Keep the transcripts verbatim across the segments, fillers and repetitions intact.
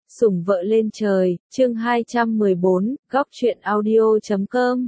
Sủng vợ lên trời, chương hai trăm mười bốn, góc truyện audio chấm com.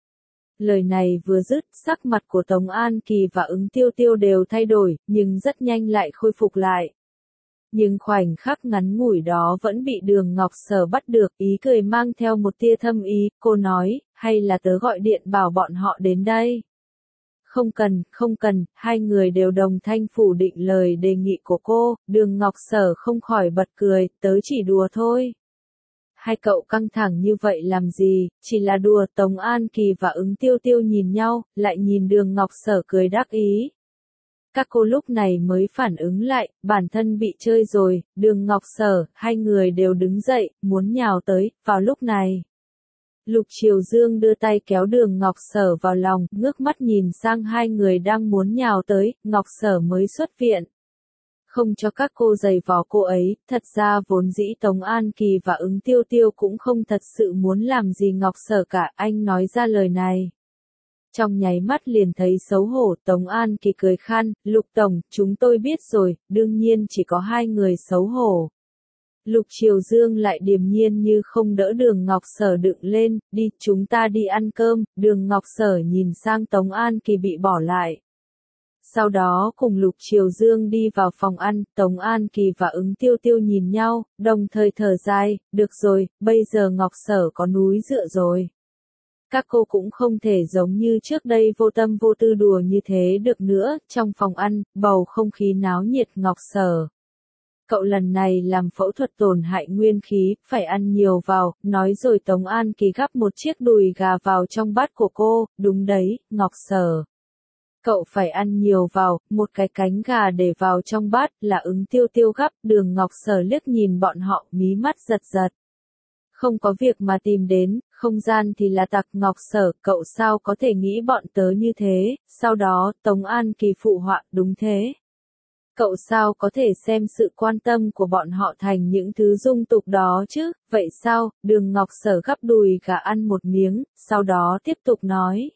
Lời này vừa dứt, sắc mặt của Tống An Kỳ và Ứng Tiêu Tiêu đều thay đổi, nhưng rất nhanh lại khôi phục lại. Nhưng khoảnh khắc ngắn ngủi đó vẫn bị Đường Ngọc Sở bắt được, ý cười mang theo một tia thâm ý, cô nói, hay là tớ gọi điện bảo bọn họ đến đây. Không cần, không cần, hai người đều đồng thanh phủ định lời đề nghị của cô, Đường Ngọc Sở không khỏi bật cười, tớ chỉ đùa thôi. Hai cậu căng thẳng như vậy làm gì, chỉ là đùa. Tống An Kỳ và Ứng Tiêu Tiêu nhìn nhau, lại nhìn Đường Ngọc Sở cười đắc ý. Các cô lúc này mới phản ứng lại, bản thân bị chơi rồi, Đường Ngọc Sở, hai người đều đứng dậy, muốn nhào tới, vào lúc này. Lục Triều Dương đưa tay kéo Đường Ngọc Sở vào lòng, ngước mắt nhìn sang hai người đang muốn nhào tới, Ngọc Sở mới xuất viện. Không cho các cô giày vò cô ấy, thật ra vốn dĩ Tống An Kỳ và Ứng Tiêu Tiêu cũng không thật sự muốn làm gì Ngọc Sở cả, anh nói ra lời này. Trong nháy mắt liền thấy xấu hổ, Tống An Kỳ cười khan, Lục Tổng, chúng tôi biết rồi, đương nhiên chỉ có hai người xấu hổ. Lục Triều Dương lại điềm nhiên như không đỡ Đường Ngọc Sở đựng lên, đi, chúng ta đi ăn cơm. Đường Ngọc Sở nhìn sang Tống An Kỳ bị bỏ lại. Sau đó cùng Lục Triều Dương đi vào phòng ăn, Tống An Kỳ và Ứng Tiêu Tiêu nhìn nhau, đồng thời thở dài, được rồi, bây giờ Ngọc Sở có núi dựa rồi. Các cô cũng không thể giống như trước đây vô tâm vô tư đùa như thế được nữa. Trong phòng ăn, bầu không khí náo nhiệt. Ngọc Sở, cậu lần này làm phẫu thuật tổn hại nguyên khí, phải ăn nhiều vào, nói rồi Tống An Kỳ gắp một chiếc đùi gà vào trong bát của cô, đúng đấy, Ngọc Sở. Cậu phải ăn nhiều vào, một cái cánh gà để vào trong bát là Ứng Tiêu Tiêu gắp. Đường Ngọc Sở liếc nhìn bọn họ, mí mắt giật giật. Không có việc mà tìm đến, không gian thì là tặc. Ngọc Sở, cậu sao có thể nghĩ bọn tớ như thế. Sau đó, Tống An Kỳ phụ họa, đúng thế. Cậu sao có thể xem sự quan tâm của bọn họ thành những thứ dung tục đó chứ, vậy sao? Đường Ngọc Sở gắp đùi gà ăn một miếng, sau đó tiếp tục nói.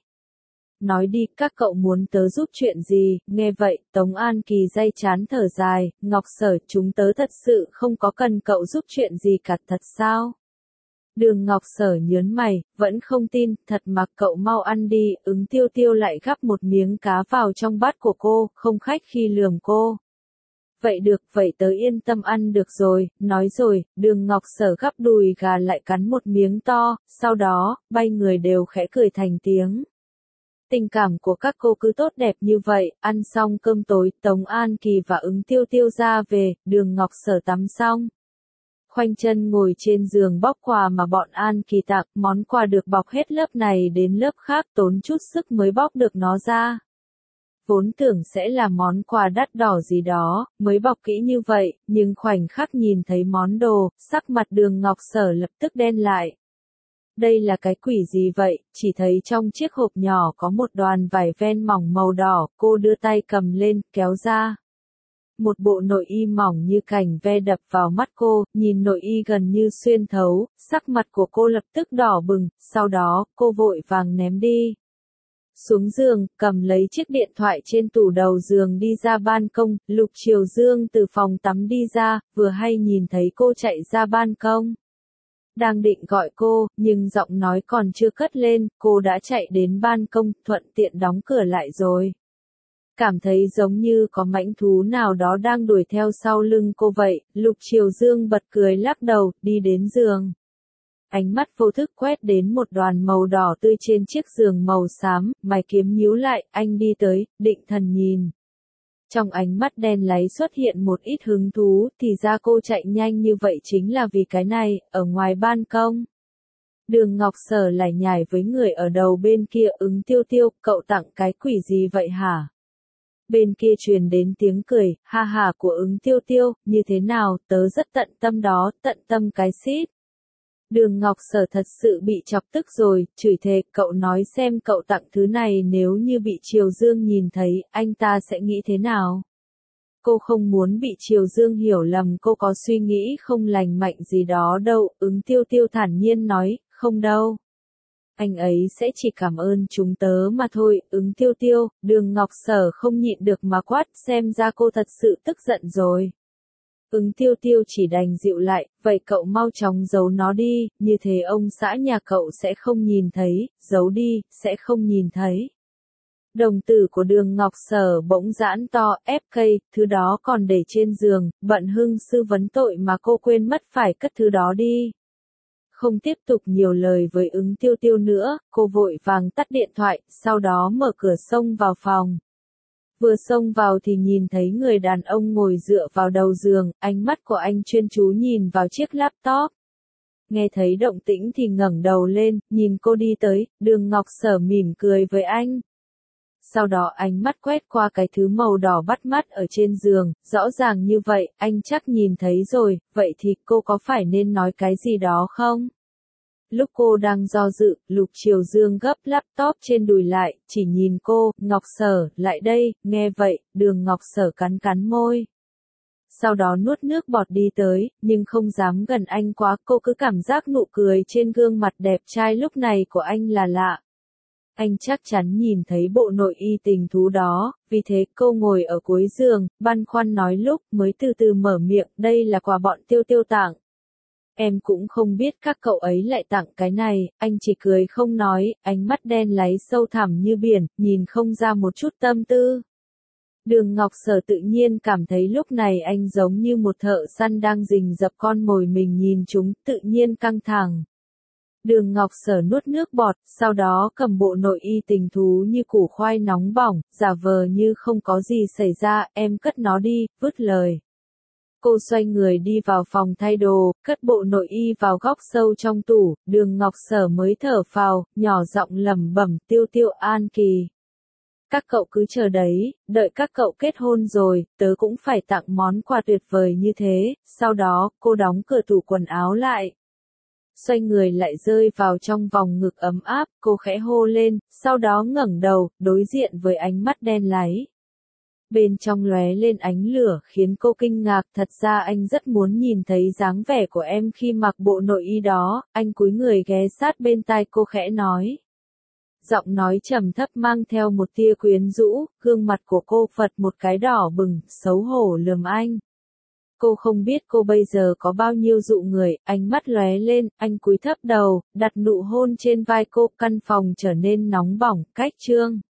Nói đi, các cậu muốn tớ giúp chuyện gì? Nghe vậy, Tống An Kỳ day chán thở dài, Ngọc Sở, chúng tớ thật sự không có cần cậu giúp chuyện gì cả, thật sao? Đường Ngọc Sở nhớn mày, vẫn không tin, thật mà, cậu mau ăn đi. Ứng Tiêu Tiêu lại gắp một miếng cá vào trong bát của cô, không khách khi lườm cô. Vậy được, vậy tớ yên tâm ăn được rồi. Nói rồi, Đường Ngọc Sở gắp đùi gà lại cắn một miếng to, sau đó, bay người đều khẽ cười thành tiếng. Tình cảm của các cô cứ tốt đẹp như vậy. Ăn xong cơm tối, Tống An Kỳ và Ứng Tiêu Tiêu ra về, Đường Ngọc Sở tắm xong. Khoanh chân ngồi trên giường bóc quà mà bọn An Kỳ tặng, món quà được bọc hết lớp này đến lớp khác, tốn chút sức mới bóc được nó ra. Vốn tưởng sẽ là món quà đắt đỏ gì đó, mới bọc kỹ như vậy, nhưng khoảnh khắc nhìn thấy món đồ, sắc mặt Đường Ngọc Sở lập tức đen lại. Đây là cái quỷ gì vậy? Chỉ thấy trong chiếc hộp nhỏ có một đoàn vải ven mỏng màu đỏ, cô đưa tay cầm lên, kéo ra. Một bộ nội y mỏng như cành ve đập vào mắt cô, nhìn nội y gần như xuyên thấu, sắc mặt của cô lập tức đỏ bừng, sau đó, cô vội vàng ném đi. Xuống giường, cầm lấy chiếc điện thoại trên tủ đầu giường đi ra ban công. Lục Triều Dương từ phòng tắm đi ra, vừa hay nhìn thấy cô chạy ra ban công. Đang định gọi cô, nhưng giọng nói còn chưa cất lên, cô đã chạy đến ban công, thuận tiện đóng cửa lại rồi. Cảm thấy giống như có mãnh thú nào đó đang đuổi theo sau lưng cô vậy, Lục Triều Dương bật cười lắc đầu, đi đến giường. Ánh mắt vô thức quét đến một đoàn màu đỏ tươi trên chiếc giường màu xám, mày kiếm nhíu lại, anh đi tới, định thần nhìn. Trong ánh mắt đen láy xuất hiện một ít hứng thú, thì ra cô chạy nhanh như vậy chính là vì cái này, ở ngoài ban công. Đường Ngọc Sở lại nhảy với người ở đầu bên kia. Ứng Tiêu Tiêu, cậu tặng cái quỷ gì vậy hả? Bên kia truyền đến tiếng cười, ha ha của Ứng Tiêu Tiêu, như thế nào, tớ rất tận tâm đó, tận tâm cái xít. Đường Ngọc Sở thật sự bị chọc tức rồi, chửi thề, cậu nói xem cậu tặng thứ này nếu như bị Triều Dương nhìn thấy, anh ta sẽ nghĩ thế nào? Cô không muốn bị Triều Dương hiểu lầm cô có suy nghĩ không lành mạnh gì đó đâu. Ứng Tiêu Tiêu thản nhiên nói, không đâu. Anh ấy sẽ chỉ cảm ơn chúng tớ mà thôi. Ứng Tiêu Tiêu, Đường Ngọc Sở không nhịn được mà quát, xem ra cô thật sự tức giận rồi. Ứng tiêu tiêu chỉ đành dịu lại, vậy cậu mau chóng giấu nó đi, như thế ông xã nhà cậu sẽ không nhìn thấy, giấu đi, sẽ không nhìn thấy. Đồng tử của Đường Ngọc Sở bỗng giãn to, ép cây, thứ đó còn để trên giường, bận hưng sư vấn tội mà cô quên mất phải cất thứ đó đi. Không tiếp tục nhiều lời với Ứng tiêu tiêu nữa, cô vội vàng tắt điện thoại, sau đó mở cửa xông vào phòng. Vừa xông vào thì nhìn thấy người đàn ông ngồi dựa vào đầu giường, ánh mắt của anh chuyên chú nhìn vào chiếc laptop. Nghe thấy động tĩnh thì ngẩng đầu lên, nhìn cô đi tới, Đường Ngọc Sở mỉm cười với anh. Sau đó ánh mắt quét qua cái thứ màu đỏ bắt mắt ở trên giường, rõ ràng như vậy, anh chắc nhìn thấy rồi, vậy thì cô có phải nên nói cái gì đó không? Lúc cô đang do dự, Lục Triều Dương gấp laptop trên đùi lại, chỉ nhìn cô, Ngọc Sở, lại đây, nghe vậy, Đường Ngọc Sở cắn cắn môi. Sau đó nuốt nước bọt đi tới, nhưng không dám gần anh quá, cô cứ cảm giác nụ cười trên gương mặt đẹp trai lúc này của anh là lạ. Anh chắc chắn nhìn thấy bộ nội y tình thú đó, vì thế cô ngồi ở cuối giường, băn khoăn nói lúc mới từ từ mở miệng, đây là quà bọn Tiêu Tiêu tặng. Em cũng không biết các cậu ấy lại tặng cái này, anh chỉ cười không nói, ánh mắt đen láy sâu thẳm như biển, nhìn không ra một chút tâm tư. Đường Ngọc Sở tự nhiên cảm thấy lúc này anh giống như một thợ săn đang rình rập con mồi mình nhìn chúng, tự nhiên căng thẳng. Đường Ngọc Sở nuốt nước bọt, sau đó cầm bộ nội y tình thú như củ khoai nóng bỏng, giả vờ như không có gì xảy ra, em cất nó đi, vứt lời. Cô xoay người đi vào phòng thay đồ, cất bộ nội y vào góc sâu trong tủ, Đường Ngọc Sở mới thở phào, nhỏ giọng lẩm bẩm, Tiêu Tiêu An Kỳ. Các cậu cứ chờ đấy, đợi các cậu kết hôn rồi, tớ cũng phải tặng món quà tuyệt vời như thế, sau đó, cô đóng cửa tủ quần áo lại. Xoay người lại rơi vào trong vòng ngực ấm áp, cô khẽ hô lên, sau đó ngẩng đầu, đối diện với ánh mắt đen láy. Bên trong lóe lên ánh lửa khiến cô kinh ngạc, thật ra anh rất muốn nhìn thấy dáng vẻ của em khi mặc bộ nội y đó, anh cúi người ghé sát bên tai cô khẽ nói. Giọng nói trầm thấp mang theo một tia quyến rũ, gương mặt của cô phật một cái đỏ bừng, xấu hổ lườm anh. Cô không biết cô bây giờ có bao nhiêu dụ người, ánh mắt lóe lên, anh cúi thấp đầu, đặt nụ hôn trên vai cô, căn phòng trở nên nóng bỏng, cách chương.